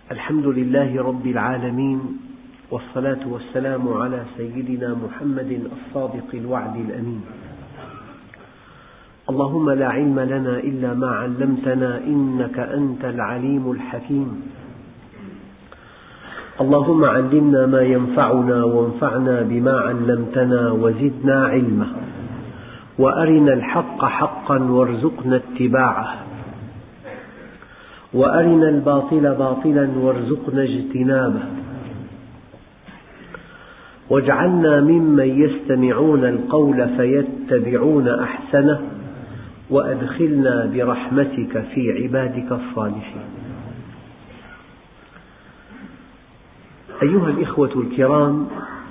الحمد لله رب العالمين، والصلاة والسلام على سيدنا محمد الصادق الوعد الأمين. اللهم لا علم لنا إلا ما علمتنا إنك أنت العليم الحكيم. اللهم علمنا ما ينفعنا وانفعنا بما علمتنا وزدنا علما، وأرنا الحق حقا وارزقنا اتباعه، وأرنا الباطل باطلا وارزقنا اجتنابه، واجعلنا ممن يستمعون القول فيتبعون أحسنه، وأدخلنا برحمتك في عبادك الصالحين. أيها الإخوة الكرام،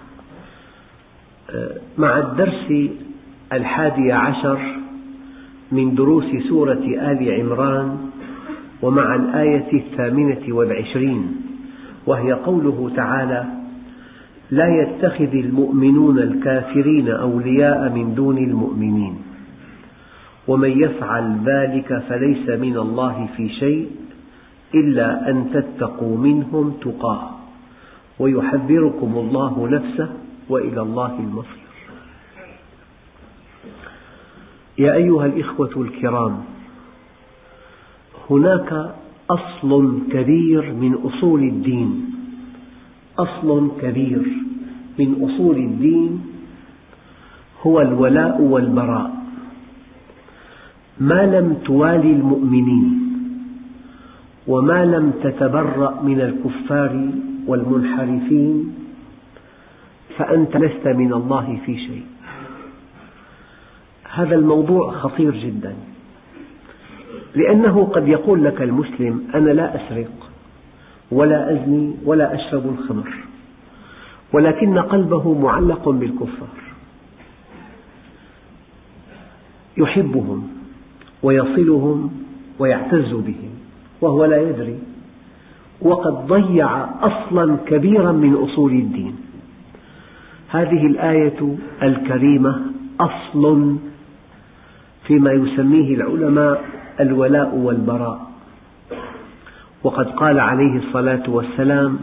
مع الدرس 11 من دروس سورة آل عمران، ومع الآية 28، وهي قوله تعالى: لا يتخذ المؤمنون الكافرين أولياء من دون المؤمنين، ومن يفعل ذلك فليس من الله في شيء إلا أن تتقوا منهم تقاه، ويحذركم الله نفسه، وإلى الله المصير. يا أيها الإخوة الكرام، هناك أصل كبير من أصول الدين، أصل كبير من أصول الدين هو الولاء والبراء. ما لم توالي المؤمنين وما لم تتبرأ من الكفار والمنحرفين فأنت لست من الله في شيء. هذا الموضوع خطير جدا، لأنه قد يقول لك المسلم: أنا لا أسرق ولا أزني ولا أشرب الخمر، ولكن قلبه معلق بالكفار، يحبهم ويصلهم ويعتز بهم وهو لا يدري، وقد ضيع أصلا كبيرا من أصول الدين. هذه الآية الكريمة أصل فيما يسميه العلماء الولاء والبراء، وقد قال عليه الصلاة والسلام: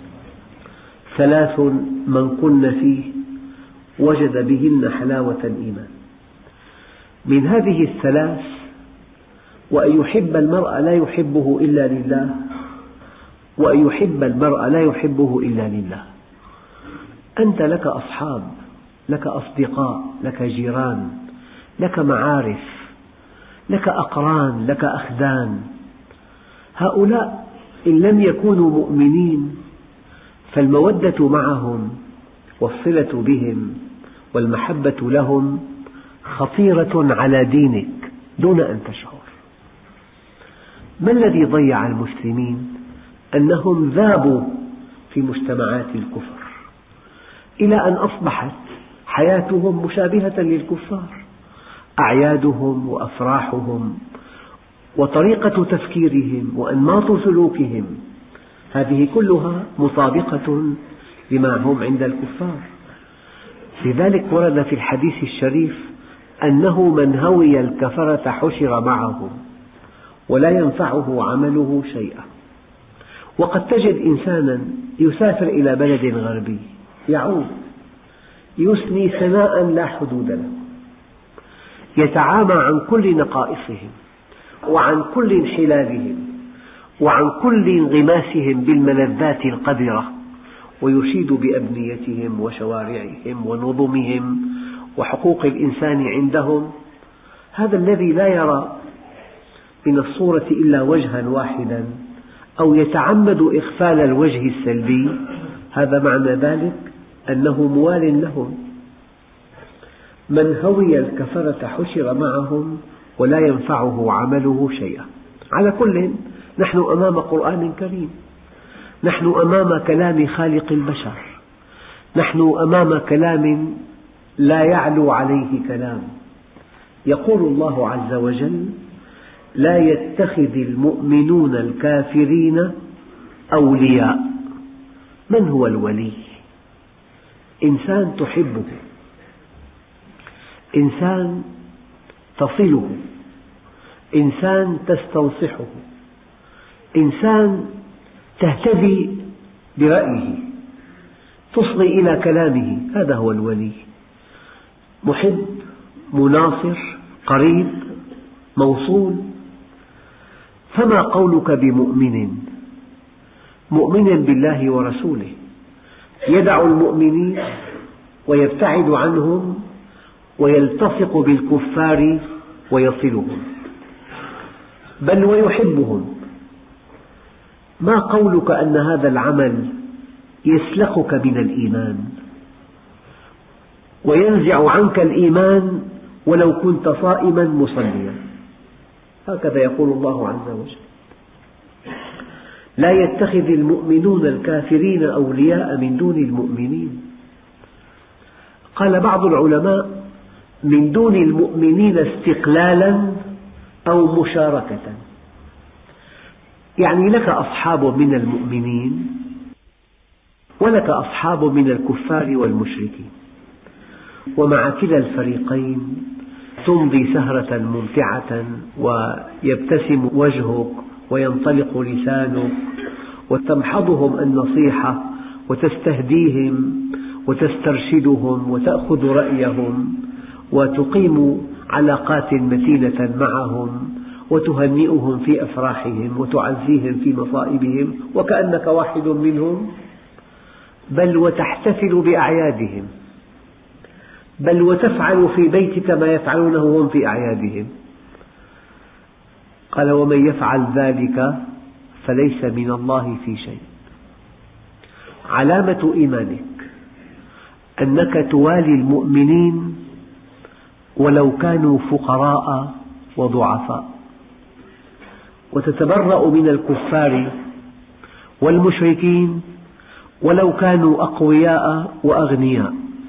3 من كن فيه وجد بهن حلاوة الإيمان. من هذه ال3: وأن يحب المرء لا يحبه إلا لله، وأن يحب المرء لا يحبه إلا لله. أنت لك أصحاب، لك أصدقاء، لك جيران، لك معارف، لك أقران، لك أخدان. هؤلاء إن لم يكونوا مؤمنين فالمودة معهم والصلة بهم والمحبة لهم خطيرة على دينك دون أن تشعر. ما الذي ضيع المسلمين؟ أنهم ذابوا في مجتمعات الكفر إلى أن أصبحت حياتهم مشابهة للكفار، أعيادهم وأفراحهم وطريقة تفكيرهم وأنماط سلوكهم هذه كلها مطابقة لما هم عند الكفار. لذلك ورد في الحديث الشريف أنه من هوي الكفرة حشر معهم ولا ينفعه عمله شيئا. وقد تجد إنسانا يسافر إلى بلد غربي، يعود يثني ثناء لا حدود له، يتعامى عن كل نقائصهم وعن كل انحلالهم وعن كل انغماسهم بالملذات القذرة، ويشيد بأبنيتهم وشوارعهم ونظمهم وحقوق الإنسان عندهم. هذا الذي لا يرى من الصورة إلا وجها واحدا، أو يتعمد إغفال الوجه السلبي، هذا معنى ذلك أنه موال لهم. من هوي الكفرة حشر معهم ولا ينفعه عمله شيئا. على كل، نحن أمام قرآن كريم، نحن أمام كلام خالق البشر، نحن أمام كلام لا يعلو عليه كلام. يقول الله عز وجل: لا يتخذ المؤمنون الكافرين أولياء. من هو الولي؟ إنسان تحبه، إنسان تصله، إنسان تستنصحه، إنسان تهتدي برأيه، تصغي إلى كلامه، هذا هو الولي، محب، مناصر، قريب، موصول. فما قولك بمؤمن، مؤمن بالله ورسوله، يدع المؤمنين ويبتعد عنهم ويلتصق بالكفار ويصلهم، بل ويحبهم. ما قولك أن هذا العمل يسلخك من الإيمان وينزع عنك الإيمان ولو كنت صائما مصليا؟ هكذا يقول الله عز وجل: لا يتخذ المؤمنون الكافرين أولياء من دون المؤمنين. قال بعض العلماء: من دون المؤمنين استقلالا أو مشاركة، يعني لك أصحاب من المؤمنين ولك أصحاب من الكفار والمشركين، ومع كلا الفريقين تمضي سهرة ممتعة ويبتسم وجهك وينطلق لسانك وتمحضهم النصيحة وتستهديهم وتسترشدهم وتأخذ رأيهم وتقيم علاقات متينة معهم وتهنئهم في أفراحهم وتعزيهم في مصائبهم وكأنك واحد منهم، بل وتحتفل بأعيادهم، بل وتفعل في بيتك ما يفعلونه هم في أعيادهم. قال: ومن يفعل ذلك فليس من الله في شيء. علامة إيمانك أنك توالي المؤمنين ولو كانوا فقراء وضعفاء، وتتبرأ من الكفار والمشركين ولو كانوا أقوياء وأغنياء.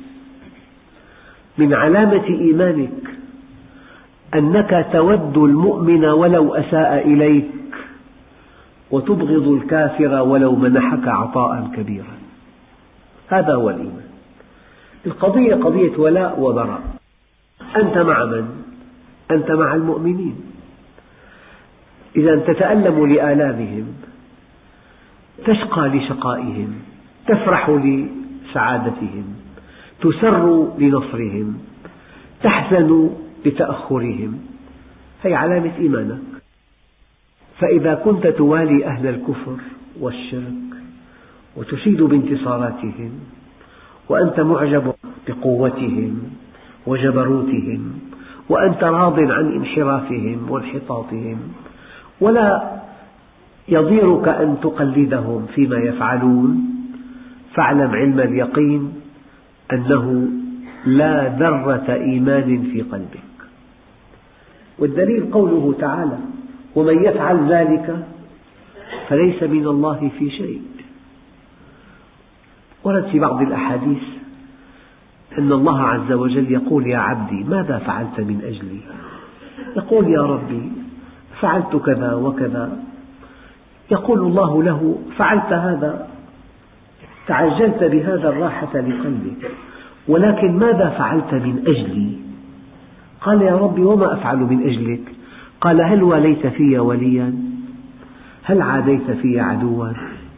من علامة إيمانك أنك تود المؤمن ولو أساء إليك، وتبغض الكافر ولو منحك عطاء كبيرا. هذا هو الإيمان. القضية قضية ولاء وبراء. أنت مع من؟ أنت مع المؤمنين. إذا تتألم لآلامهم، تشقى لشقائهم، تفرح لسعادتهم، تسر لنصرهم، تحزن لتأخرهم، هي علامة إيمانك. فإذا كنت توالي أهل الكفر والشرك وتشيد بانتصاراتهم وأنت معجب بقوتهم وجبروتهم وأنت راض عن انحرافهم وانحطاطهم ولا يضيرك أن تقلدهم فيما يفعلون، فاعلم علم اليقين أنه لا ذرة إيمان في قلبك. والدليل قوله تعالى: ومن يفعل ذلك فليس من الله في شيء. ورد في بعض الأحاديث أن الله عز وجل يقول: يا عبدي ماذا فعلت من أجلي؟ يقول: يا ربي فعلت كذا وكذا. يقول الله له: فعلت هذا، تعجلت بهذا الراحة لقلبك، ولكن ماذا فعلت من أجلي؟ قال: يا ربي وما أفعل من أجلك؟ قال: هل واليت في وليا؟ هل عاديت في عدوا؟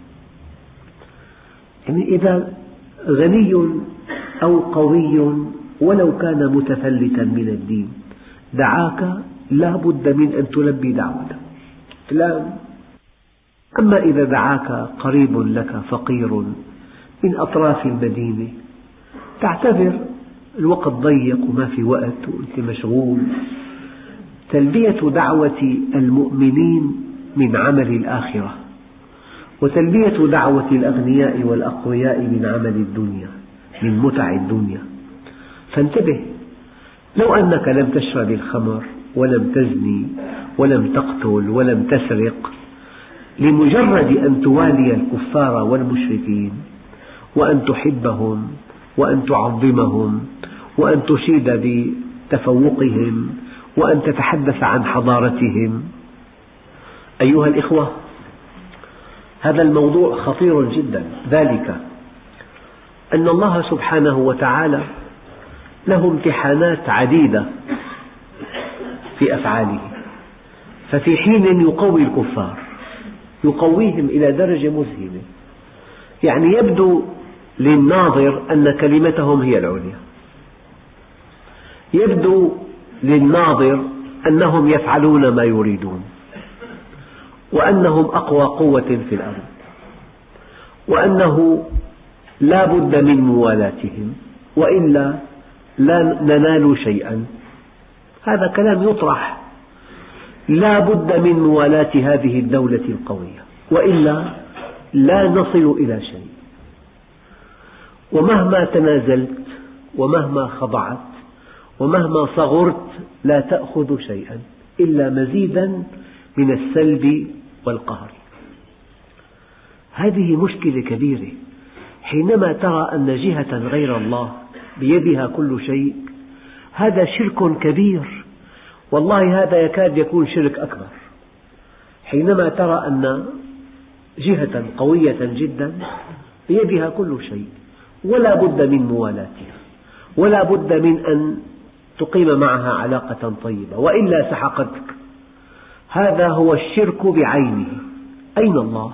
يعني إذا غني أو قوي ولو كان متفلتا من الدين دعاك، لا بد من أن تلبي دعوته. لا. أما إذا دعاك قريب لك فقير من أطراف المدينة، تعتذر، الوقت ضيق وما في وقت وأنت مشغول. تلبية دعوة المؤمنين من عمل الآخرة، وتلبية دعوة الأغنياء والأقوياء من عمل الدنيا، من متع الدنيا. فانتبه، لو أنك لم تشرب الخمر ولم تزني ولم تقتل ولم تسرق، لمجرد أن توالي الكفار والمشركين وأن تحبهم وأن تعظمهم وأن تشيد بتفوقهم وأن تتحدث عن حضارتهم. أيها الإخوة، هذا الموضوع خطير جدا، ذلك أن الله سبحانه وتعالى له امتحانات عديدة في أفعاله، ففي حين يقوي الكفار يقويهم إلى درجة مذهلة. يعني يبدو للناظر أن كلمتهم هي العليا، يبدو للناظر أنهم يفعلون ما يريدون، وأنهم أقوى قوة في الأرض، وأنه لا بد من موالاتهم وإلا لا ننال شيئا. هذا كلام يطرح، لا بد من موالاة هذه الدولة القوية وإلا لا نصل إلى شيء، ومهما تنازلت ومهما خضعت ومهما صغرت لا تأخذ شيئا إلا مزيدا من السلب والقهر. هذه مشكلة كبيرة. حينما ترى أن جهة غير الله بيدها كل شيء، هذا شرك كبير، والله هذا يكاد يكون شرك أكبر. حينما ترى أن جهة قوية جدا بيدها كل شيء ولا بد من موالاتها، ولا بد من أن تقيم معها علاقة طيبة وإلا سحقتك، هذا هو الشرك بعينه. أين الله؟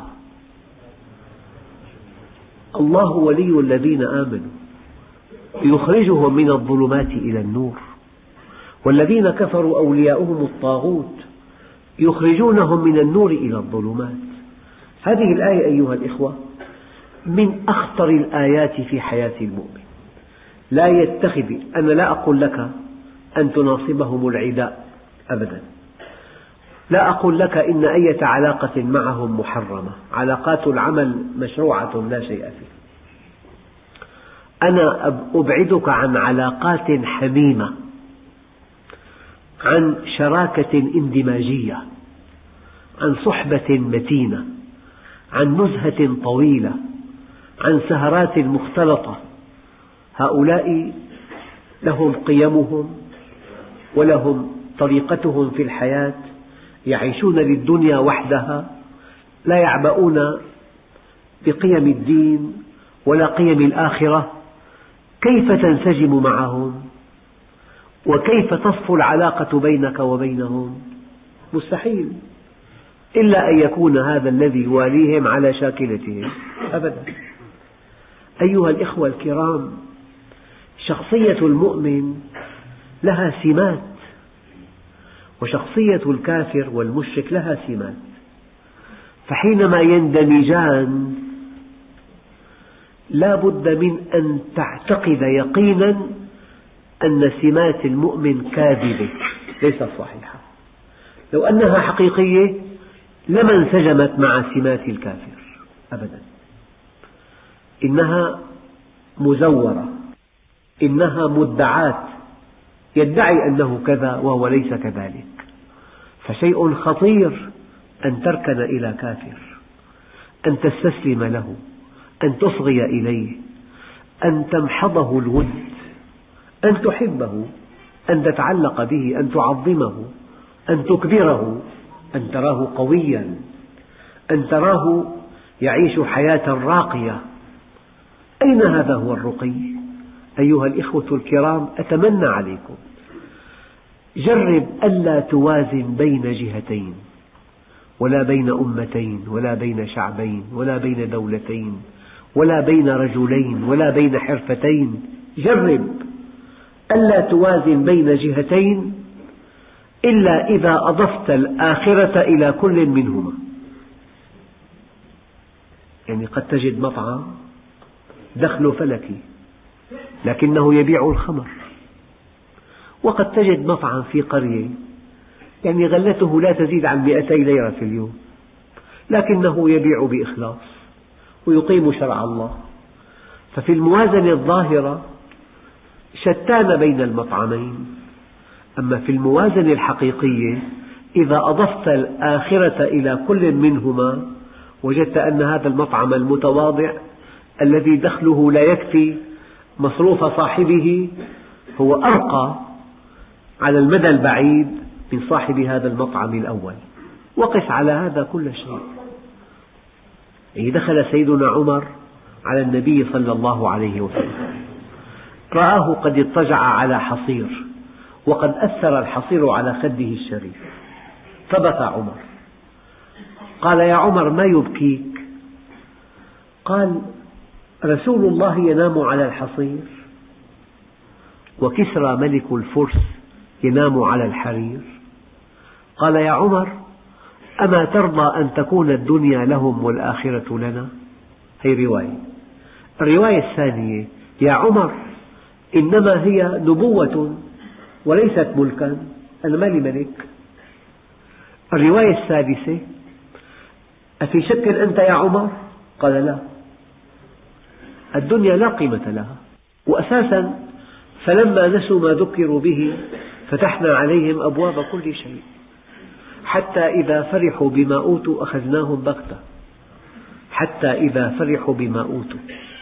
الله ولي الذين آمنوا يخرجهم من الظلمات إلى النور، والذين كفروا أولياؤهم الطاغوت يخرجونهم من النور إلى الظلمات. هذه الآية أيها الإخوة من أخطر الآيات في حياة المؤمن. لا يتخذ، أنا لا أقول لك أن تناصبهم العداء أبدا، لا أقول لك إن أي علاقة معهم محرمة، علاقات العمل مشروعة لا شيء فيها. أنا أبعدك عن علاقات حميمة، عن شراكة اندماجية، عن صحبة متينة، عن نزهة طويلة، عن سهرات مختلطة. هؤلاء لهم قيمهم ولهم طريقتهم في الحياة، يعيشون للدنيا وحدها، لا يعبؤون بقيم الدين ولا قيم الآخرة. كيف تنسجم معهم؟ وكيف تصفو العلاقة بينك وبينهم؟ مستحيل، إلا أن يكون هذا الذي يواليهم على شاكلتهم أبدا. أيها الإخوة الكرام، شخصية المؤمن لها سمات، وشخصية الكافر والمشرك لها سمات، فحينما يندمجان لا بد من أن تعتقد يقينا أن سمات المؤمن كاذبة ليست صحيحة. لو أنها حقيقية لما انسجمت مع سمات الكافر أبدا. إنها مزورة، إنها مدعاة، يدعي أنه كذا وهو ليس كذلك. فشيء خطير أن تركن إلى كافر، أن تستسلم له، أن تصغي إليه، أن تمحضه الود، أن تحبه، أن تتعلق به، أن تعظمه، أن تكبره، أن تراه قويا، أن تراه يعيش حياة راقية. أين هذا هو الرقي؟ أيها الإخوة الكرام، أتمنى عليكم جرب ألا توازن بين جهتين، ولا بين أمتين، ولا بين شعبين، ولا بين دولتين، ولا بين رجلين، ولا بين حرفتين. جرب ألا توازن بين جهتين إلا إذا أضفت الآخرة إلى كل منهما. يعني قد تجد مطعم دخل فلكي لكنه يبيع الخمر، وقد تجد مطعم في قرية يعني غلته لا تزيد عن 200 ليرة في اليوم، لكنه يبيع بإخلاص ويقيم شرع الله. ففي الموازنة الظاهرة شتان بين المطعمين، أما في الموازنة الحقيقية إذا أضفت الآخرة إلى كل منهما وجدت أن هذا المطعم المتواضع الذي دخله لا يكفي مصروف صاحبه هو أرقى على المدى البعيد من صاحب هذا المطعم الأول. وقس على هذا كل شيء. يعني دخل سيدنا عمر على النبي صلى الله عليه وسلم، رآه قد اضطجع على حصير وقد أثر الحصير على خده الشريف، فبكى عمر. قال يا عمر ما يبكيك؟ قال رسول الله ينام على الحصير، وكسرى ملك الفرس ينام على الحرير. قال يا عمر أما ترضى أن تكون الدنيا لهم والآخرة لنا؟ هي رواية. الرواية الثانية يا عمر إنما هي نبوة وليست ملكا، أنا مالي ملك. الرواية الثالثة أفي شك أنت يا عمر؟ قال لا، الدنيا لا قيمة لها، وأساسا فلما نسوا ما ذكروا به فتحنا عليهم أبواب كل شيء حتى إذا فرحوا بما أوتوا أخذناهم بغتة، حتى إذا فرحوا بما أوتوا.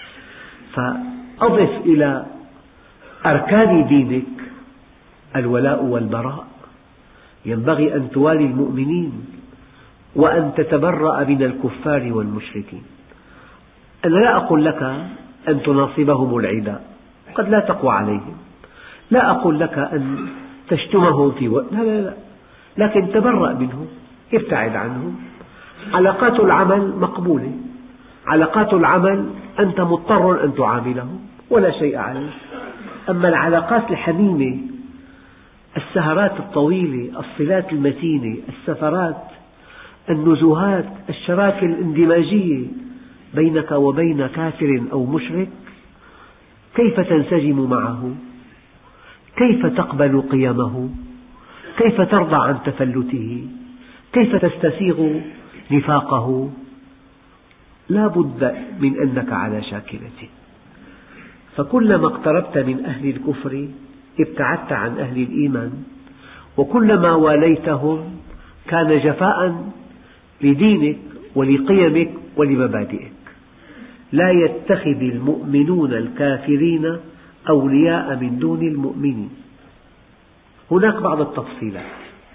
فأضف إلى أركان دينك الولاء والبراء، ينبغي أن توالي المؤمنين وأن تتبرأ من الكفار والمشركين. أنا لا أقول لك أن تناصبهم العداء، قد لا تقوى عليهم، لا أقول لك أن تشتمهم لا، لكن تبرأ منهم، ابتعد عنهم. علاقات العمل مقبولة، علاقات العمل أنت مضطر أن تعاملهم ولا شيء عليك. أما العلاقات الحميمة، السهرات الطويلة، الصلات المتينة، السفرات، النزهات، الشراكة الاندماجية بينك وبين كافر أو مشرك، كيف تنسجم معه؟ كيف تقبل قيمه؟ كيف ترضى عن تفلته؟ كيف تستسيغ نفاقه؟ لا بد من أنك على شاكلته. فكلما اقتربت من أهل الكفر ابتعدت عن أهل الإيمان، وكلما واليتهم كان جفاء لدينك ولقيمك ولمبادئك. لا يتخذ المؤمنون الكافرين أولياء من دون المؤمنين. هناك بعض التفصيلات.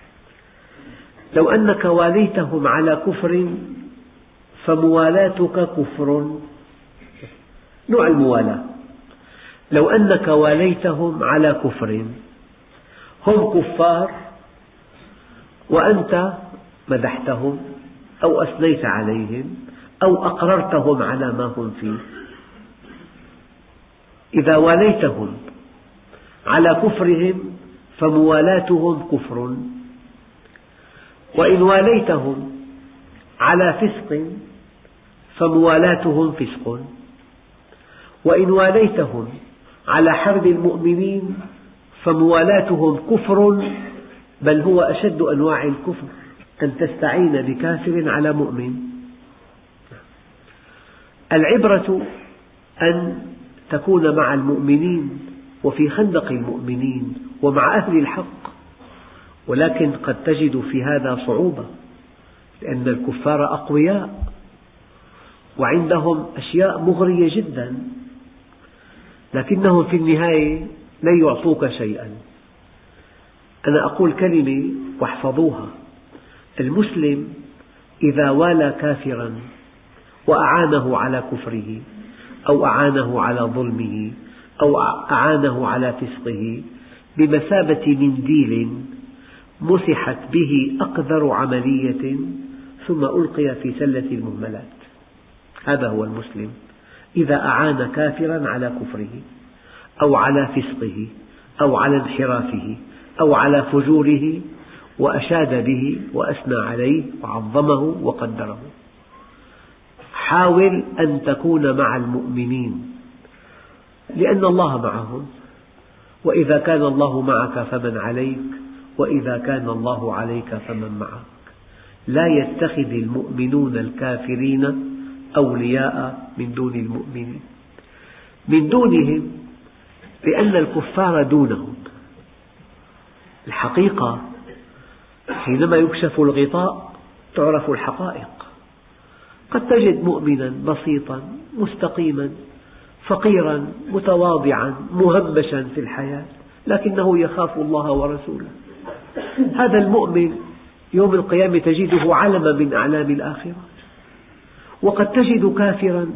لو أنك واليتهم على كفر فموالاتك كفر، نوع الموالاة. لو أنك واليتهم على كفر، هم كفار وأنت مدحتهم أو أثنيت عليهم أو أقررتهم على ما هم فيه. إذا واليتهم على كفرهم فموالاتهم كفر، وإن واليتهم على فسق فموالاتهم فسق، وإن واليتهم على حرب المؤمنين فموالاتهم كفر، بل هو أشد أنواع الكفر أن تستعين بكافر على مؤمن. العبرة أن تكون مع المؤمنين وفي خندق المؤمنين ومع أهل الحق، ولكن قد تجد في هذا صعوبة، لأن الكفار أقوياء وعندهم أشياء مغرية جدا، لكنهم في النهاية لن يعطوك شيئا. أنا أقول كلمة واحفظوها: المسلم إذا والى كافرا وأعانه على كفره أو أعانه على ظلمه أو أعانه على فسقه بمثابة منديل مسحت به أقذر عملية ثم ألقي في سلة المهملات. هذا هو المسلم إذا أعان كافرا على كفره أو على فسقه أو على انحرافه أو على فجوره وأشاد به وأثنى عليه وعظمه وقدره. حاول أن تكون مع المؤمنين لأن الله معهم، وإذا كان الله معك فمن عليك، وإذا كان الله عليك فمن معك. لا يتخذ المؤمنون الكافرين أولياء من دون المؤمنين، من دونهم لأن الكفار دونهم. الحقيقة حينما يكشف الغطاء تعرف الحقائق. قد تجد مؤمنا بسيطا مستقيما فقيرا متواضعا مهمشا في الحياة، لكنه يخاف الله ورسوله. هذا المؤمن يوم القيامة تجده علما من أعلام الآخرة. وقد تجد كافرا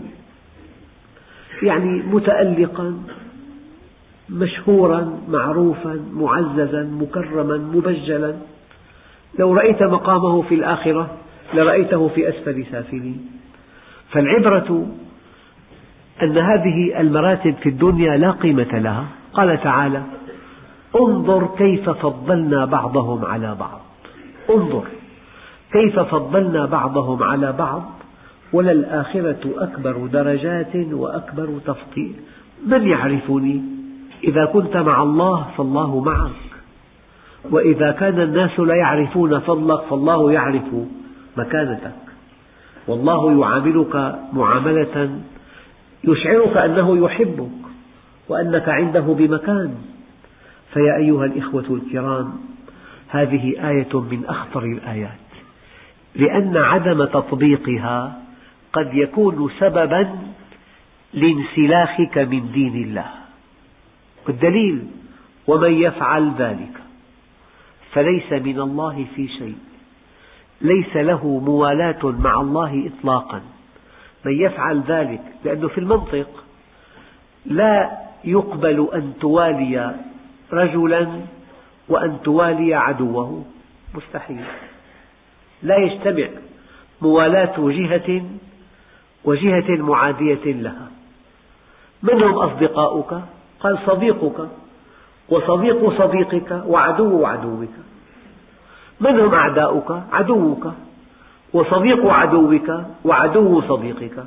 متألقا مشهورا معروفا معززا مكرما مبجلا، لو رأيت مقامه في الآخرة لرأيته في أسفل سافلين. فالعبرة أن هذه المراتب في الدنيا لا قيمة لها. قال تعالى: انظر كيف فضلنا بعضهم على بعض. انظر كيف فضلنا بعضهم على بعض، وللآخرة أكبر درجات وأكبر تفضيل. من يعرفني؟ إذا كنت مع الله فالله معك، وإذا كان الناس لا يعرفون فضلك فالله يعرف مكانتك، والله يعاملك معاملة يشعرك أنه يحبك وأنك عنده بمكان. فيا أيها الإخوة الكرام، هذه آية من أخطر الآيات، لأن عدم تطبيقها قد يكون سببا لانسلاخك من دين الله. والدليل: ومن يفعل ذلك فليس من الله في شيء. ليس له موالاة مع الله إطلاقا. من يفعل ذلك، لأنه في المنطق لا يقبل أن توالي رجلا وأن توالي عدوه، مستحيل. لا يجتمع موالاة جهة وجهة معادية لها. من هم أصدقاؤك؟ قال: صديقك وصديق صديقك وعدو عدوك. من هم أعداؤك؟ عدوك وصديق عدوك وعدو صديقك.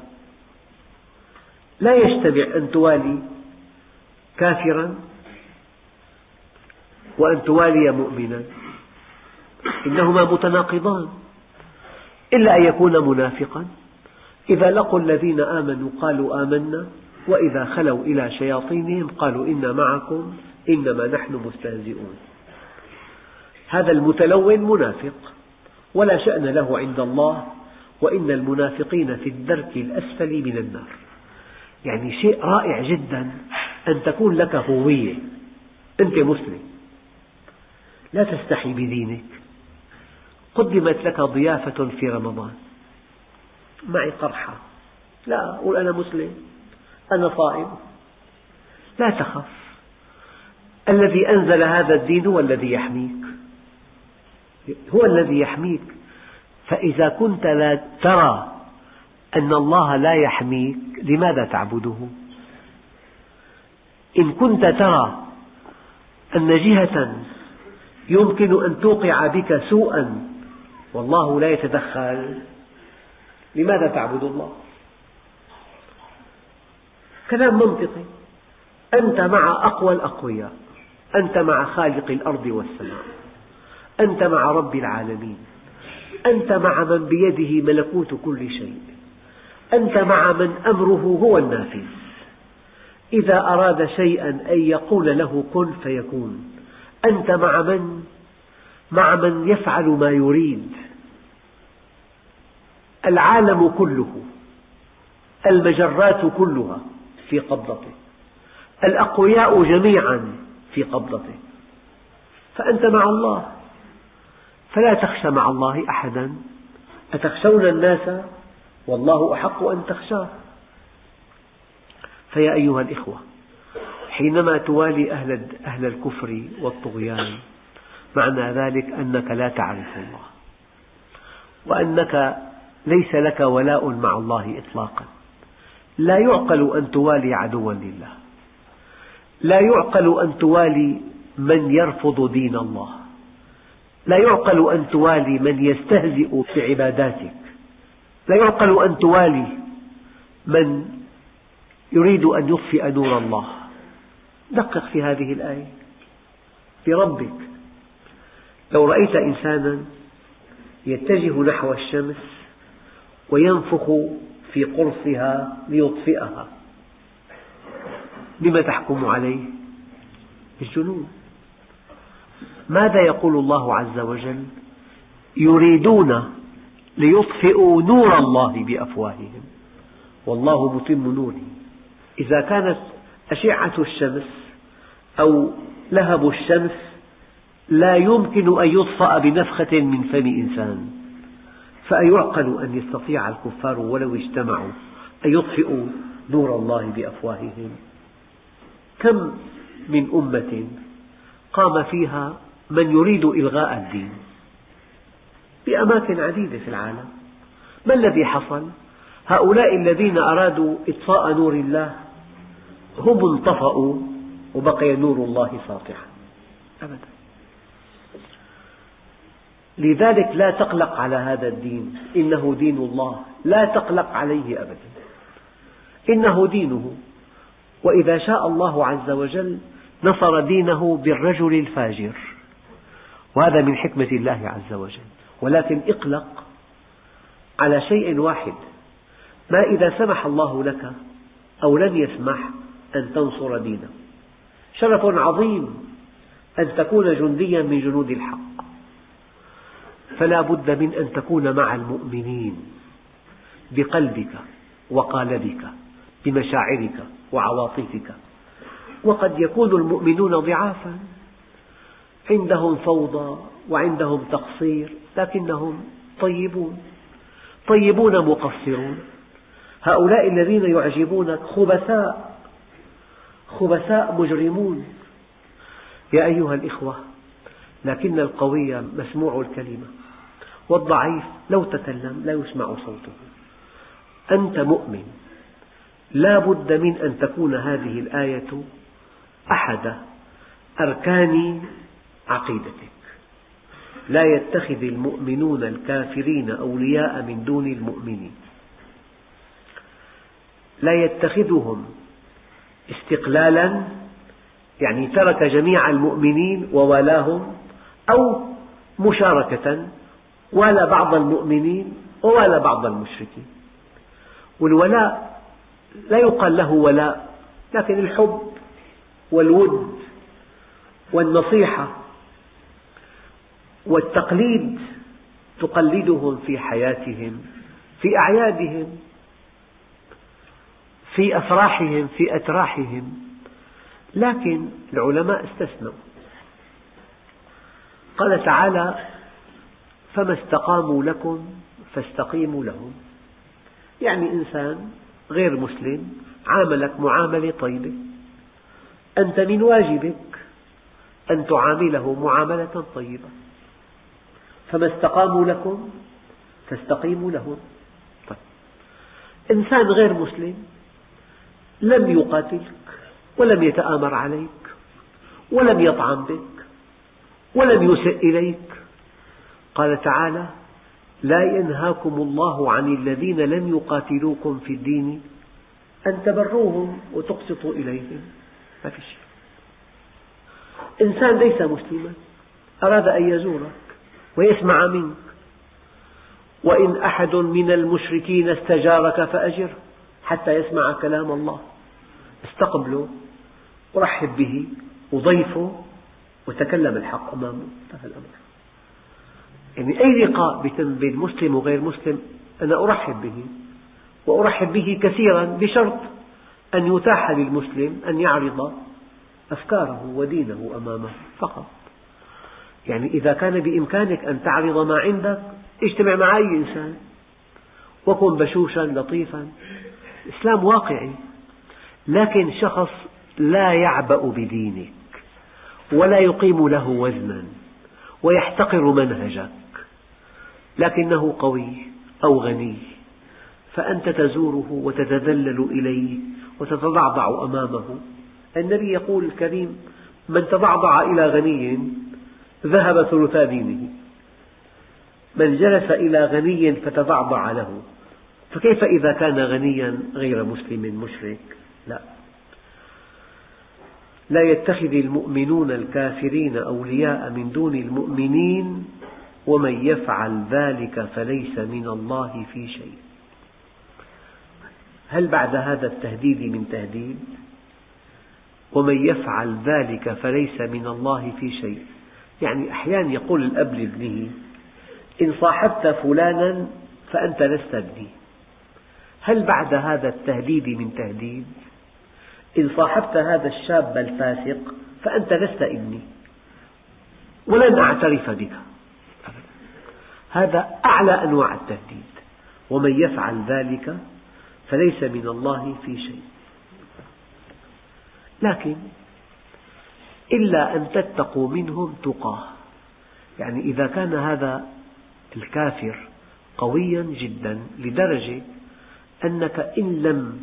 لا يجتمع أن توالي كافرا وأن توالي مؤمنا، إنهما متناقضان، إلا أن يكون منافقا. إذا لقوا الذين آمنوا قالوا آمنا، وإذا خلوا إلى شياطينهم قالوا إنا معكم إنما نحن مستهزئون. هذا المتلون منافق ولا شأن له عند الله، وإن المنافقين في الدرك الأسفل من النار. يعني شيء رائع جدا أن تكون لك هوية، أنت مسلم، لا تستحي بدينك. قدمت لك ضيافة في رمضان، معي قرحة، لا أقول أنا مسلم، أنا صائم. لا تخف، الذي أنزل هذا الدين هو الذي يحميك، هو الذي يحميك. فإذا كنت لا ترى أن الله لا يحميك، لماذا تعبده؟ إن كنت ترى أن جهة يمكن أن توقع بك سوءا والله لا يتدخل، لماذا تعبد الله؟ كلام منطقي. أنت مع أقوى الأقوياء، أنت مع خالق الأرض والسماء، أنت مع رب العالمين، أنت مع من بيده ملكوت كل شيء، أنت مع من أمره هو النافذ. إذا أراد شيئا أن يقول له كن فيكون. أنت مع من يفعل ما يريد. العالم كله، المجرات كلها في قبضته، الأقوياء جميعا في قبضته، فأنت مع الله، فلا تخشى مع الله أحدا. أتخشون الناس والله أحق أن تخشاه. فيا أيها الإخوة، حينما توالي أهل الكفر والطغيان، معنى ذلك أنك لا تعرف الله، وأنك ليس لك ولاء مع الله إطلاقا. لا يعقل أن توالي عدوا لله، لا يعقل أن توالي من يرفض دين الله، لا يعقل أن توالي من يستهزئ بعباداتك، لا يعقل أن توالي من يريد أن يطفئ نور الله. دقق في هذه الآية بربك. لو رأيت إنسانا يتجه نحو الشمس وينفخ في قرصها ليطفئها، بما تحكم عليه؟ بالجنون. ماذا يقول الله عز وجل؟ يريدون ليطفئوا نور الله بأفواههم والله متم نوره. إذا كانت أشعة الشمس أو لهب الشمس لا يمكن أن يطفأ بنفخة من فم إنسان، فأيعقل أن يستطيع الكفار ولو اجتمعوا أن يطفئوا نور الله بأفواههم؟ كم من أمة قام فيها من يريد إلغاء الدين، بأماكن عديدة في العالم. ما الذي حصل؟ هؤلاء الذين أرادوا إطفاء نور الله هم انطفأوا وبقي نور الله ساطعا أبدا. لذلك لا تقلق على هذا الدين، إنه دين الله، لا تقلق عليه أبدا، إنه دينه. وإذا شاء الله عز وجل نصر دينه بالرجل الفاجر، وهذا من حكمة الله عز وجل. ولكن اقلق على شيء واحد: ما إذا سمح الله لك أو لم يسمح أن تنصر دينه. شرف عظيم أن تكون جنديا من جنود الحق، فلا بد من أن تكون مع المؤمنين بقلبك وقالبك، بمشاعرك وعواطفك. وقد يكون المؤمنون ضعافا، عندهم فوضى وعندهم تقصير، لكنهم طيبون مقصرون. هؤلاء الذين يعجبونك خبثاء مجرمون. يا أيها الإخوة، لكن القوي مسموع الكلمة، والضعيف لو تكلم لا يسمع صوته. أنت مؤمن، لا بد من أن تكون هذه الآية أحد أركان عقيدتك. لا يتخذ المؤمنون الكافرين أولياء من دون المؤمنين. لا يتخذهم استقلالا، يعني ترك جميع المؤمنين ووالاهم، أو مشاركة والى بعض المؤمنين ووالى بعض المشركين. والولاء لا يقال له ولاء، لكن الحب والود والنصيحة والتقليد، تقلدهم في حياتهم، في أعيادهم، في أفراحهم، في أتراحهم. لكن العلماء استثنوا، قال تعالى: فما استقاموا لكم فاستقيموا لهم. يعني إنسان غير مسلم عاملك معاملة طيبة، أنت من واجبك أن تعامله معاملة طيبة. فما استقاموا لكم فاستقيموا لهم. طيب، إنسان غير مسلم لم يقاتلك ولم يتآمر عليك ولم يطعن بك ولم يسئ إليك، قال تعالى: لا ينهاكم الله عن الذين لم يقاتلوكم في الدين أن تبروهم وتقسطوا إليهم. ما في شيء. إنسان ليس مسلما أراد أن يزورك ويسمع منك: وإن أحد من المشركين استجارك فأجره حتى يسمع كلام الله. استقبله ورحب به وضيفه وتكلم الحق أمامه، انتهى الأمر. يعني أي لقاء بيتم بين مسلم وغير مسلم أنا أرحب به، وأرحب به كثيرا، بشرط أن يتاح للمسلم أن يعرض أفكاره ودينه أمامه فقط. يعني إذا كان بإمكانك أن تعرض ما عندك، اجتمع مع أي إنسان وكن بشوشا لطيفا. الإسلام واقعي، لكن شخص لا يعبأ بدينك ولا يقيم له وزنا ويحتقر منهجك، لكنه قوي أو غني، فأنت تزوره وتتذلل إليه وتتضعضع أمامه. النبي يقول الكريم: من تضعضع إلى غني ذهب ثلثا دينه. من جلس إلى غني فتضعضع له، فكيف إذا كان غنيا غير مسلم مشرك؟ لا يتخذ المؤمنون الكافرين أولياء من دون المؤمنين ومن يفعل ذلك فليس من الله في شيء. هل بعد هذا التهديد من تهديد؟ ومن يفعل ذلك فليس من الله في شيء. يعني أحيانا يقول الأب لابنه: إن صاحبت فلانا فأنت لست ابني. هل بعد هذا التهديد من تهديد؟ إن صاحبت هذا الشاب الفاسق فأنت لست ابني ولن أعترف بك. هذا أعلى أنواع التهديد. ومن يفعل ذلك فليس من الله في شيء. لكن إلا أن تتقوا منهم تقاه. يعني إذا كان هذا الكافر قويا جدا لدرجة أنك إن لم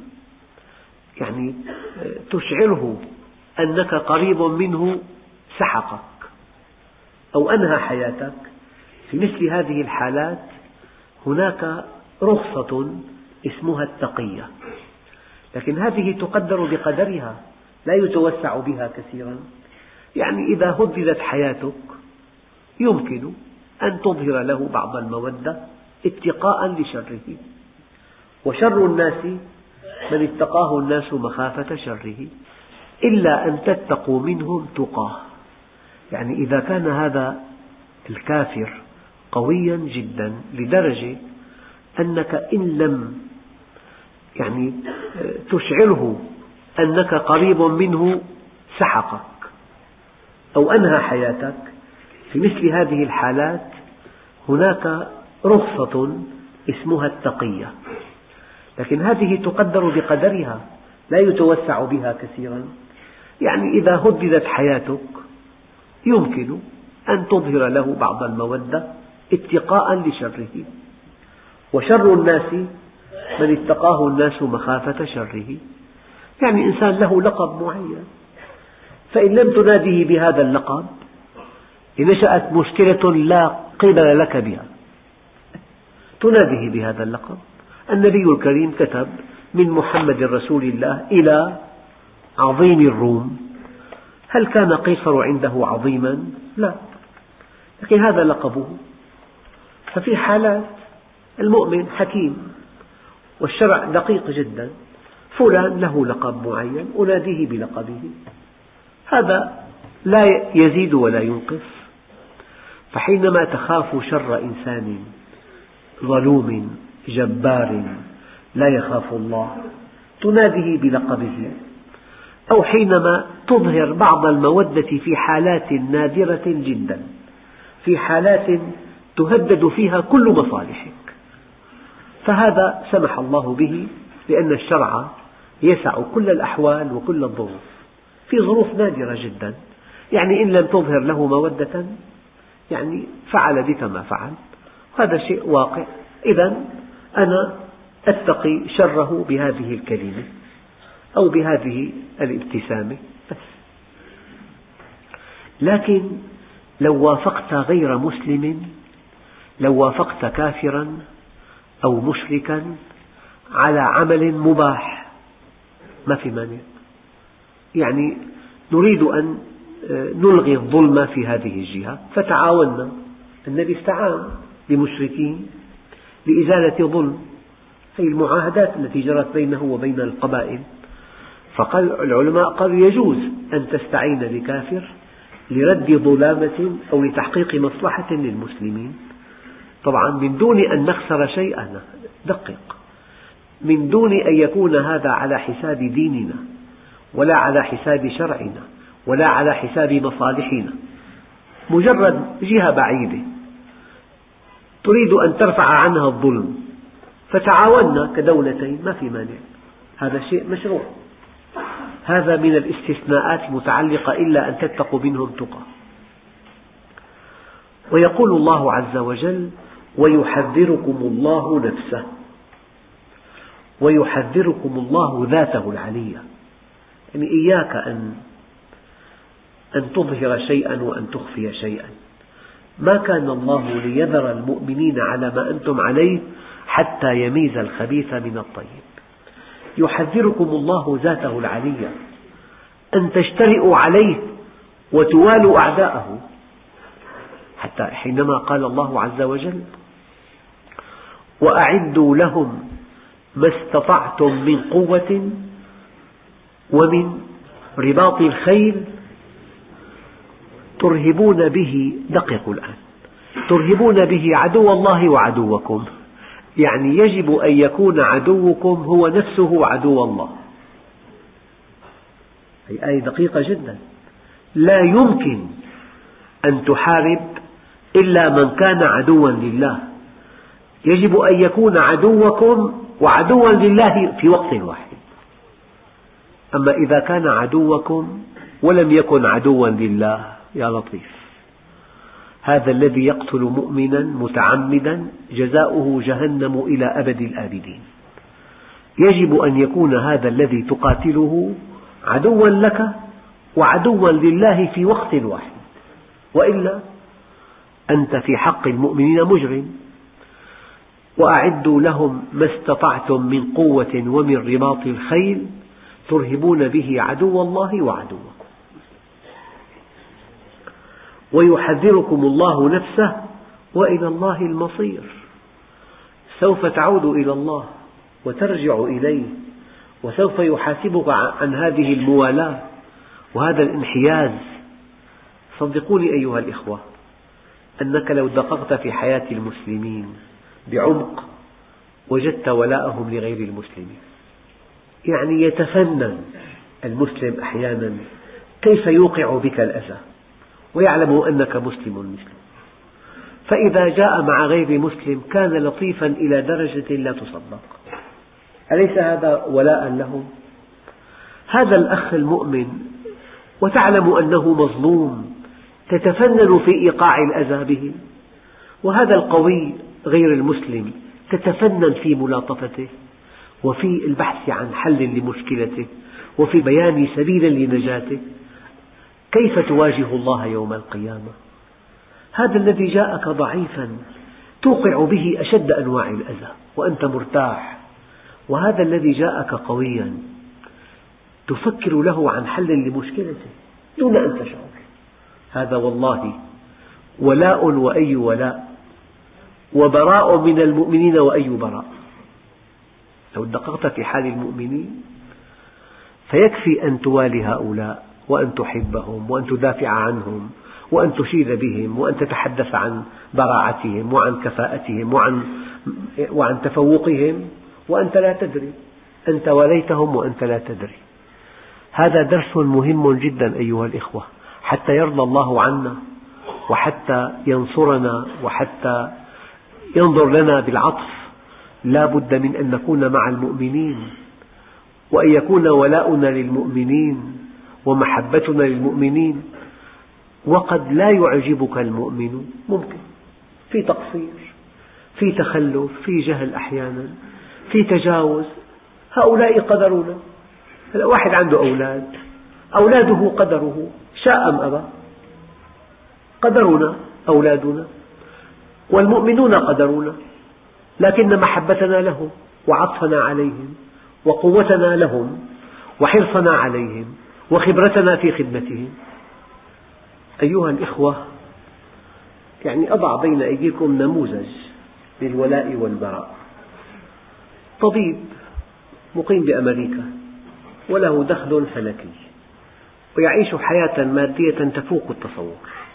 تشعره أنك قريب منه سحقك أو أنهى حياتك. في مثل هذه الحالات هناك رخصة اسمها التقية، لكن هذه تقدر بقدرها لا يتوسع بها كثيرا. إذا هددت حياتك يمكن أن تظهر له بعض المودة اتقاء لشره، وشر الناس من اتقاه الناس مخافة شره، إلا أن تتقوا منهم تقاه. إذا كان هذا الكافر قويا جدا لدرجة أنك إن لم تشعره أنك قريب منه سحقك أو أنهى حياتك. في مثل هذه الحالات هناك رخصة اسمها التقية، لكن هذه تقدر بقدرها لا يتوسع بها كثيرا. إذا هددت حياتك يمكن أن تظهر له بعض المودة اتقاء لشره، وشر الناس من اتقاه الناس مخافة شره. إنسان له لقب معين، فإن لم تناديه بهذا اللقب نشأت مشكلة لا قبل لك بها. تناديه بهذا اللقب. النبي الكريم كتب: من محمد رسول الله إلى عظيم الروم. هل كان قيصر عنده عظيما؟ لا، لكن هذا لقبه. ففي حالات المؤمن حكيم والشرع دقيق جدا، فلان له لقب معين أناديه بلقبه، هذا لا يزيد ولا ينقص. فحينما تخاف شر إنسان ظلوم جبار لا يخاف الله تناديه بلقبه، أو حينما تظهر بعض المودة في حالات نادرة جدا، في حالات تهدد فيها كل مصالحك، فهذا سمح الله به، لأن الشرع يسع كل الأحوال وكل الظروف. في ظروف نادرة جدا، إن لم تظهر له مودة فعل بك ما فعل، هذا شيء واقع. إذن أنا أتقي شره بهذه الكلمة أو بهذه الابتسامة بس. لكن لو وافقت غير مسلم، لو وافقت كافرا أو مشركا على عمل مباح ما في مانع. نريد أن نلغي الظلم في هذه الجهة فتعاوننا. النبي استعان بمشركين لإزالة ظلم، هذه المعاهدات التي جرت بينه وبين القبائل. فقال العلماء قالوا يجوز أن تستعين بكافر لرد ظلامة أو لتحقيق مصلحة للمسلمين، طبعا من دون أن نخسر شيئا. دقق، من دون أن يكون هذا على حساب ديننا ولا على حساب شرعنا ولا على حساب مصالحنا، مجرد جهة بعيدة تريد أن ترفع عنها الظلم فتعاوننا كدولتين ما في مانع، هذا شيء مشروع. هذا من الاستثناءات المتعلقة إلا أن تتقوا منهم تقى. ويقول الله عز وجل: ويحذركم الله نفسه، ويحذركم الله ذاته العلية. إياك أن تظهر شيئا وأن تخفي شيئا. ما كان الله ليذر المؤمنين على ما أنتم عليه حتى يميز الخبيث من الطيب. يحذركم الله ذاته العلية أن تجترئوا عليه وتوالوا أعداءه، حتى حينما قال الله عز وجل: وأعدوا لهم ما استطعتم من قوة ومن رباط الخيل ترهبون به، دققوا الآن، ترهبون به عدو الله وعدوكم. يجب أن يكون عدوكم هو نفسه عدو الله. هذه آية دقيقة جدا. لا يمكن أن تحارب إلا من كان عدوا لله. يجب أن يكون عدوكم وعدوا لله في وقت واحد. أما إذا كان عدوكم ولم يكن عدوا لله، يا لطيف، هذا الذي يقتل مؤمنا متعمدا جزاؤه جهنم إلى أبد الآبدين. يجب أن يكون هذا الذي تقاتله عدوا لك وعدوا لله في وقت واحد، وإلا أنت في حق المؤمنين مجرم. وأعدوا لهم ما استطعتم من قوة ومن رباط الخيل ترهبون به عدو الله وعدوكم ويحذركم الله نفسه وإلى الله المصير. سوف تعود إلى الله وترجع إليه، وسوف يحاسبك عن هذه الموالاة وهذا الانحياز. صدقوني أيها الإخوة أنك لو دققت في حياة المسلمين بعمق وجدت ولاءهم لغير المسلمين. يعني يتفنن المسلم أحيانا كيف يوقع بك الأذى ويعلم أنك مسلم مثله، فإذا جاء مع غير مسلم كان لطيفا إلى درجة لا تصدق. أليس هذا ولاء لهم؟ هذا الأخ المؤمن وتعلم أنه مظلوم تتفنن في إيقاع الأذى به، وهذا القوي غير المسلم تتفنن في ملاطفته وفي البحث عن حل لمشكلته وفي بيان سبيل لنجاته. كيف تواجه الله يوم القيامة؟ هذا الذي جاءك ضعيفا توقع به أشد أنواع الأذى وأنت مرتاح، وهذا الذي جاءك قويا تفكر له عن حل لمشكلته دون أن تشعر. هذا والله ولاء وأي ولاء، وبراء من المؤمنين وأي براء. لو دققت في حال المؤمنين فيكفي أن توالي هؤلاء وأن تحبهم وأن تدافع عنهم وأن تشيد بهم وأن تتحدث عن براعتهم وعن كفاءتهم وعن تفوقهم وأنت لا تدري، أنت واليتهم وأنت لا تدري. هذا درس مهم جدا أيها الإخوة، حتى يرضى الله عنا وحتى ينصرنا وحتى ينظر لنا بالعطف. لا بد من أن نكون مع المؤمنين، وأن يكون ولاؤنا للمؤمنين ومحبتنا للمؤمنين. وقد لا يعجبك المؤمن، ممكن في تقصير، في تخلف، في جهل أحيانا، في تجاوز. هؤلاء قدرنا. واحد عنده أولاد، أولاده قدره، شاء أم أبى، قدرنا أولادنا، والمؤمنون قدرنا، لكن محبتنا لهم وعطفنا عليهم وقوتنا لهم وحرصنا عليهم وخبرتنا في خدمتهم. أيها الإخوة، يعني أضع بين أيديكم نموذج للولاء والبراء. طبيب مقيم بأمريكا وله دخل فلكي ويعيش حياة مادية تفوق التصور،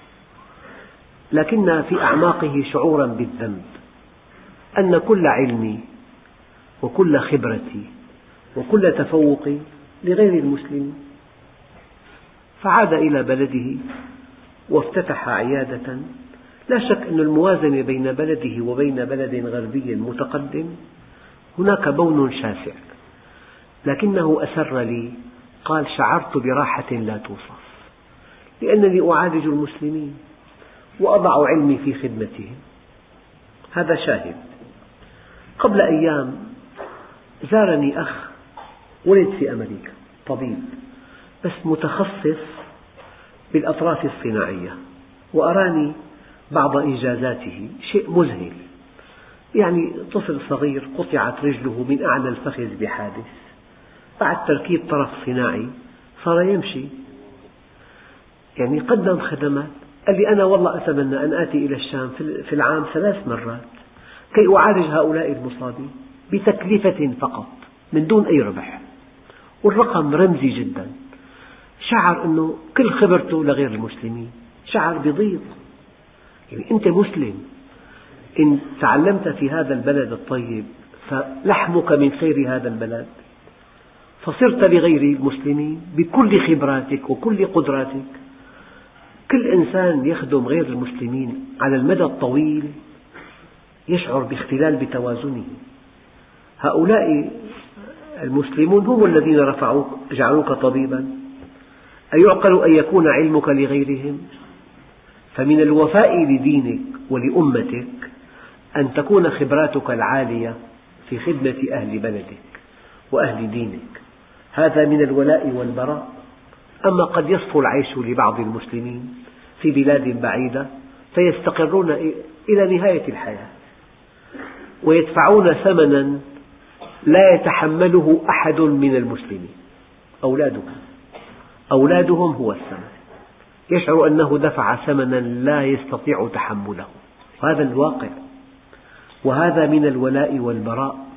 لكن في أعماقه شعورا بالذنب أن كل علمي وكل خبرتي وكل تفوقي لغير المسلمين. فعاد إلى بلده وافتتح عيادة. لا شك أن الموازنة بين بلده وبين بلد غربي متقدم هناك بون شاسع، لكنه أسر لي قال: شعرت براحة لا توصف لأنني أعالج المسلمين وأضع علمي في خدمتهم. هذا شاهد. قبل أيام زارني أخ ولد في أمريكا، طبيب بس متخصص بالأطراف الصناعية، وأراني بعض إنجازاته، شيء مذهل. يعني طفل صغير قطعت رجله من أعلى الفخذ بحادث، بعد تركيب طرف صناعي صار يمشي. يعني قدم خدمات. قال لي: أنا والله أتمنى أن آتي إلى الشام في العام 3 مرات كي أعالج هؤلاء المصابين بتكلفة فقط من دون أي ربح، والرقم رمزي جدا. شعر أنه كل خبرته لغير المسلمين، شعر بضيق. يعني أنت مسلم، إن تعلمت في هذا البلد الطيب فلحمك من خير هذا البلد، فصرت لغير المسلمين بكل خبراتك وكل قدراتك. كل إنسان يخدم غير المسلمين على المدى الطويل يشعر باختلال بتوازنه. هؤلاء المسلمون هم الذين رفعوك، جعلوك طبيبا. أيعقل أن يكون علمك لغيرهم؟ فمن الوفاء لدينك ولأمتك أن تكون خبراتك العالية في خدمة أهل بلدك وأهل دينك، هذا من الولاء والبراء. أما قد يصفو العيش لبعض المسلمين في بلاد بعيدة فيستقرون إلى نهاية الحياة ويدفعون ثمنا لا يتحمله أحد من المسلمين، أولادهم هو الثمن، يشعر أنه دفع ثمنا لا يستطيع تحمله، هذا الواقع، وهذا من الولاء والبراء.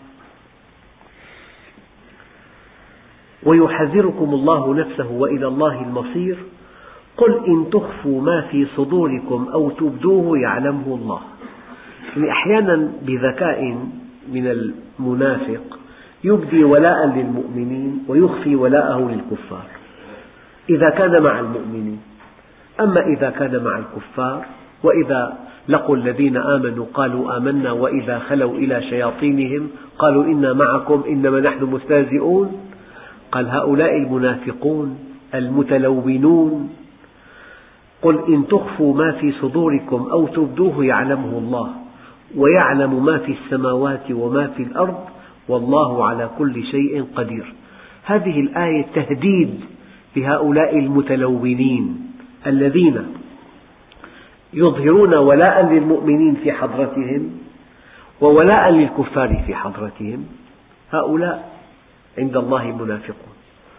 ويحذركم الله نفسه وإلى الله المصير، قل إن تخفوا ما في صدوركم أو تبدوه يعلمه الله. يعني أحيانا بذكاء من المنافق يبدي ولاء للمؤمنين ويخفي ولاءه للكفار إذا كان مع المؤمنين. أما إذا كان مع الكفار وإذا لقوا الذين آمنوا قالوا آمنا وإذا خلوا إلى شياطينهم قالوا إنا معكم إنما نحن مستهزئون، قال هؤلاء المنافقون المتلونون. قل إن تخفوا ما في صدوركم أو تبدوه يعلمه الله ويعلم ما في السماوات وما في الأرض والله على كل شيء قدير. هذه الآية تهديد لهؤلاء المتلونين الذين يظهرون ولاء للمؤمنين في حضرتهم وولاء للكفار في حضرتهم، هؤلاء عند الله منافقون.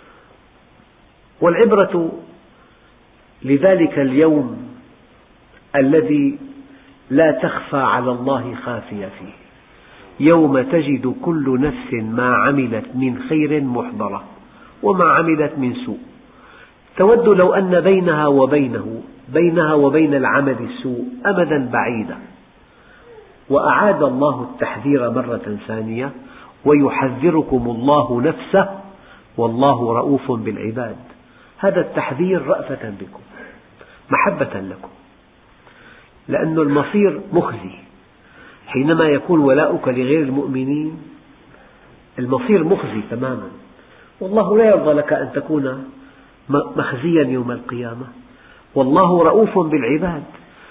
والعبرة لذلك اليوم الذي لا تخفى على الله خافية فيه، يوم تجد كل نفس ما عملت من خير محضرة وما عملت من سوء، تود لو أن بينها وبين العمل السوء أمدا بعيدا. وأعاد الله التحذير مرة ثانية، ويحذركم الله نفسه والله رؤوف بالعباد. هذا التحذير رأفة بكم، محبة لكم، لأن المصير مخزي. حينما يكون ولاؤك لغير المؤمنين المصير مخزي تماما، والله لا يرضى لك أن تكون مخزيا يوم القيامة. والله رؤوف بالعباد.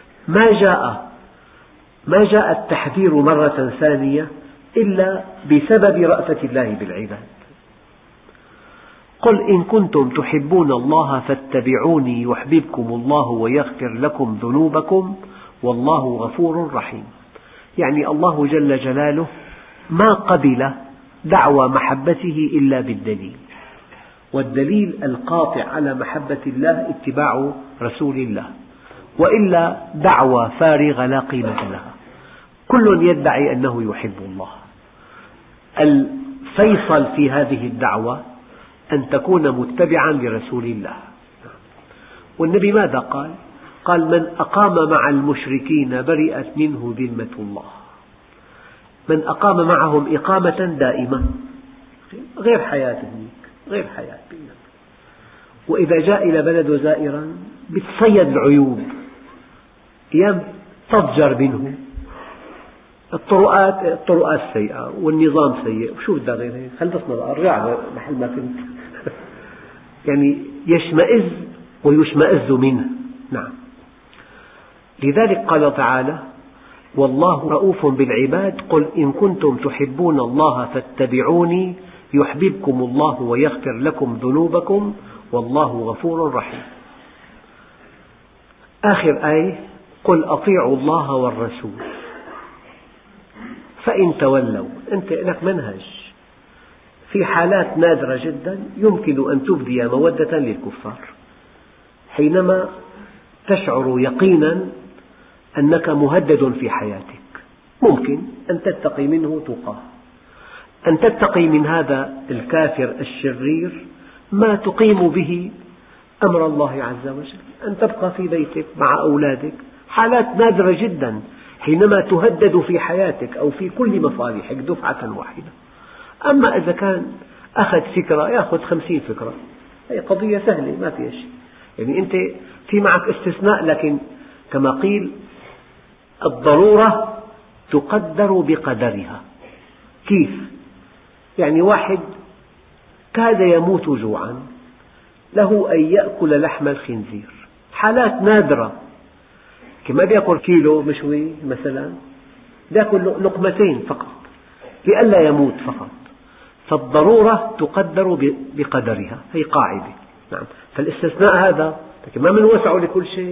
ما جاء التحذير مرة ثانية إلا بسبب رأفة الله بالعباد. قل إن كنتم تحبون الله فاتبعوني يحببكم الله ويغفر لكم ذنوبكم والله غفور رحيم. يعني الله جل جلاله ما قبل دعوى محبته إلا بالدليل، والدليل القاطع على محبة الله اتباع رسول الله، وإلا دعوى فارغة لا قيمة لها. كل يدعي أنه يحب الله. الفيصل في هذه الدعوة أن تكون متبعا لرسول الله. والنبي ماذا قال؟ قال من أقام مع المشركين برئت منه ذمة الله. من أقام معهم إقامة دائمة غير حياتهم، غير حياة بينهم. وإذا جاء إلى بلد زائرا بتصيد العيوب، أيام تضجر منه الطرقات سيئة والنظام سيء، وشو بدها غير هيك؟ خلصنا أرجع محل ما كنت. يعني يشمئز ويشمئز منه. نعم. لذلك قال تعالى والله رؤوف بالعباد، قل إن كنتم تحبون الله فاتبعوني يحببكم الله ويغفر لكم ذنوبكم والله غفور رحيم. آخر آية قل أطيعوا الله والرسول فإن تولوا. أنت لك منهج، في حالات نادرة جدا يمكن أن تبدي مودة للكفار، حينما تشعر يقينا أنك مهدد في حياتك، ممكن أن تتقي منه تقاه، أن تتقي من هذا الكافر الشرير ما تقيم به أمر الله عز وجل، أن تبقى في بيتك مع أولادك. حالات نادرة جدا حينما تهدد في حياتك أو في كل مصالحك دفعة واحدة. أما إذا كان أخذ فكرة يأخذ 50 فكرة، هي قضية سهلة ما فيها شيء. يعني أنت في معك استثناء، لكن كما قيل الضرورة تقدر بقدرها. كيف؟ يعني واحد كاد يموت جوعا له أن يأكل لحم الخنزير، حالات نادرة، ما بيأكل كيلو مشوي مثلا، بيأكل لقمتين فقط لئلا يموت فقط. فالضرورة تقدر بقدرها، هي قاعدة. نعم. فالاستثناء هذا لكن ما من وسعه لكل شيء.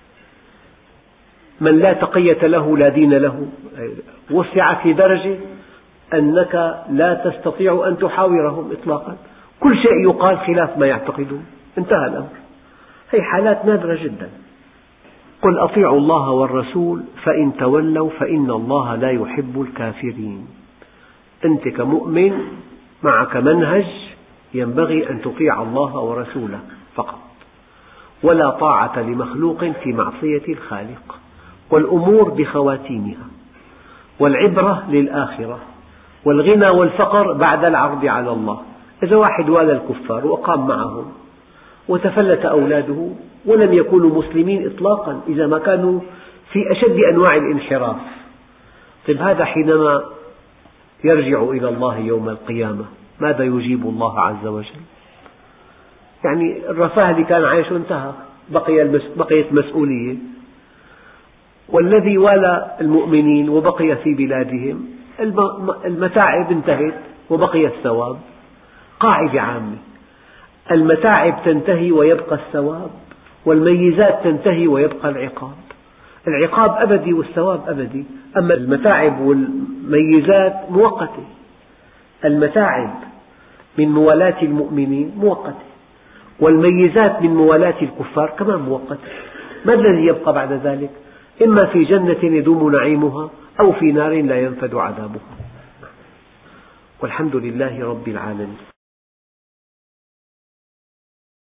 من لا تقية له لا دين له وسع في درجة أنك لا تستطيع أن تحاورهم إطلاقا، كل شيء يقال خلاف ما يعتقدون، انتهى الأمر. هي حالات نادرة جدا. قل أطيعوا الله والرسول فإن تولوا فإن الله لا يحب الكافرين. أنت كمؤمن معك منهج، ينبغي أن تطيع الله ورسوله فقط، ولا طاعة لمخلوق في معصية الخالق، والأمور بخواتيمها، والعبرة للآخرة، والغنى والفقر بعد العرض على الله. إذا واحد والى الكفار وأقام معهم وتفلت أولاده ولم يكونوا مسلمين إطلاقا، إذا ما كانوا في أشد أنواع الانحراف، طيب هذا حينما يرجع إلى الله يوم القيامة ماذا يجيب الله عز وجل؟ يعني الرفاه اللي كان عايشه انتهى، بقيت مسؤولية. والذي والى المؤمنين وبقي في بلادهم المتاعب انتهت وبقي الثواب. قاعدة عامة: المتاعب تنتهي ويبقى الثواب، والميزات تنتهي ويبقى العقاب. العقاب أبدي والثواب أبدي، أما المتاعب والميزات مؤقتة. المتاعب من موالاة المؤمنين مؤقتة، والميزات من موالاة الكفار كمان مؤقتة. ما الذي يبقى بعد ذلك؟ إما في جنة يدوم نعيمها أو في نار لا ينفد عذابها. والحمد لله رب العالمين.